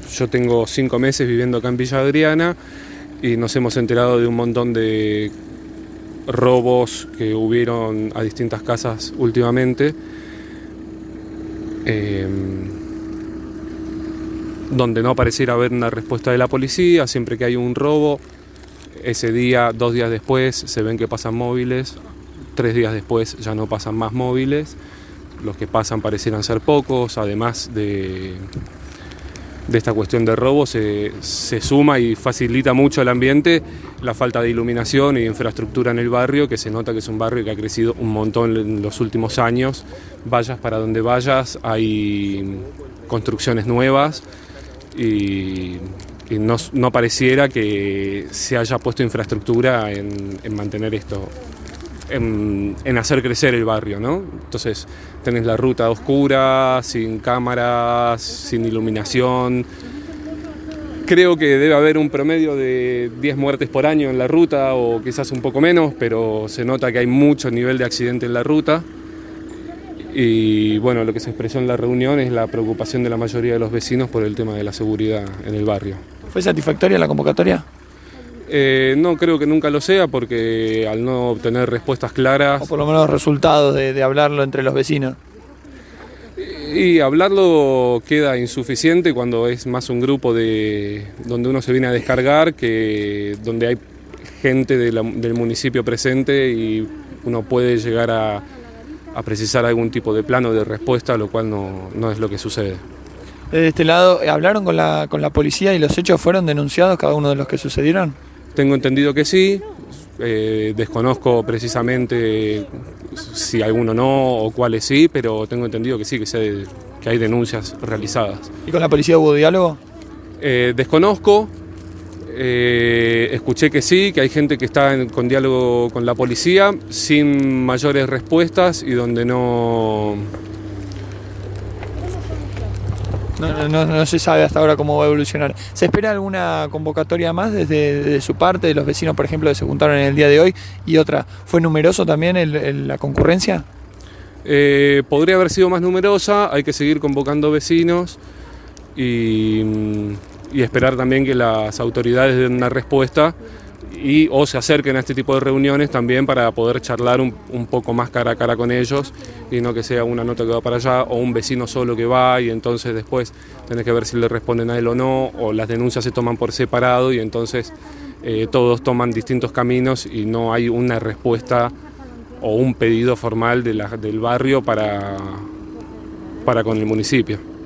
Yo tengo 5 meses viviendo acá en Villa Adriana y nos hemos enterado de un montón de robos que hubieron a distintas casas últimamente, donde no pareciera haber una respuesta de la policía. Siempre que hay un robo, ese día, 2 días después, se ven que pasan móviles, 3 días después ya no pasan más móviles, los que pasan parecieran ser pocos. Además de esta cuestión de robo, se suma y facilita mucho el ambiente la falta de iluminación y infraestructura en el barrio, que se nota que es un barrio que ha crecido un montón en los últimos años. Vayas para donde vayas, hay construcciones nuevas y no pareciera que se haya puesto infraestructura en mantener esto, en hacer crecer el barrio, ¿no? Entonces tenés la ruta oscura, sin cámaras, sin iluminación. Creo que debe haber un promedio de 10 muertes por año en la ruta, o quizás un poco menos, pero se nota que hay mucho nivel de accidente en la ruta. Y bueno, lo que se expresó en la reunión es la preocupación de la mayoría de los vecinos por el tema de la seguridad en el barrio. ¿Fue satisfactoria la convocatoria? No creo que nunca lo sea, porque al no obtener respuestas claras... O por lo menos resultados de hablarlo entre los vecinos. Y hablarlo queda insuficiente cuando es más un grupo donde uno se viene a descargar, que donde hay gente del municipio presente y uno puede llegar a precisar algún tipo de plano de respuesta, lo cual no es lo que sucede. De este lado, ¿hablaron con la policía y los hechos fueron denunciados, cada uno de los que sucedieron? Tengo entendido que sí. Desconozco precisamente si alguno no o cuáles sí, pero tengo entendido que sí, que hay denuncias realizadas. ¿Y con la policía hubo diálogo? Desconozco. Escuché que sí, que hay gente que está con diálogo con la policía sin mayores respuestas y donde no se sabe hasta ahora cómo va a evolucionar. ¿Se espera alguna convocatoria más desde su parte, de los vecinos, por ejemplo, que se juntaron en el día de hoy? Y otra, ¿fue numeroso también la concurrencia? Podría haber sido más numerosa. Hay que seguir convocando vecinos y esperar también que las autoridades den una respuesta o se acerquen a este tipo de reuniones también para poder charlar un poco más cara a cara con ellos, y no que sea una nota que va para allá o un vecino solo que va y entonces después tenés que ver si le responden a él o no, o las denuncias se toman por separado y entonces todos toman distintos caminos y no hay una respuesta o un pedido formal del barrio para con el municipio.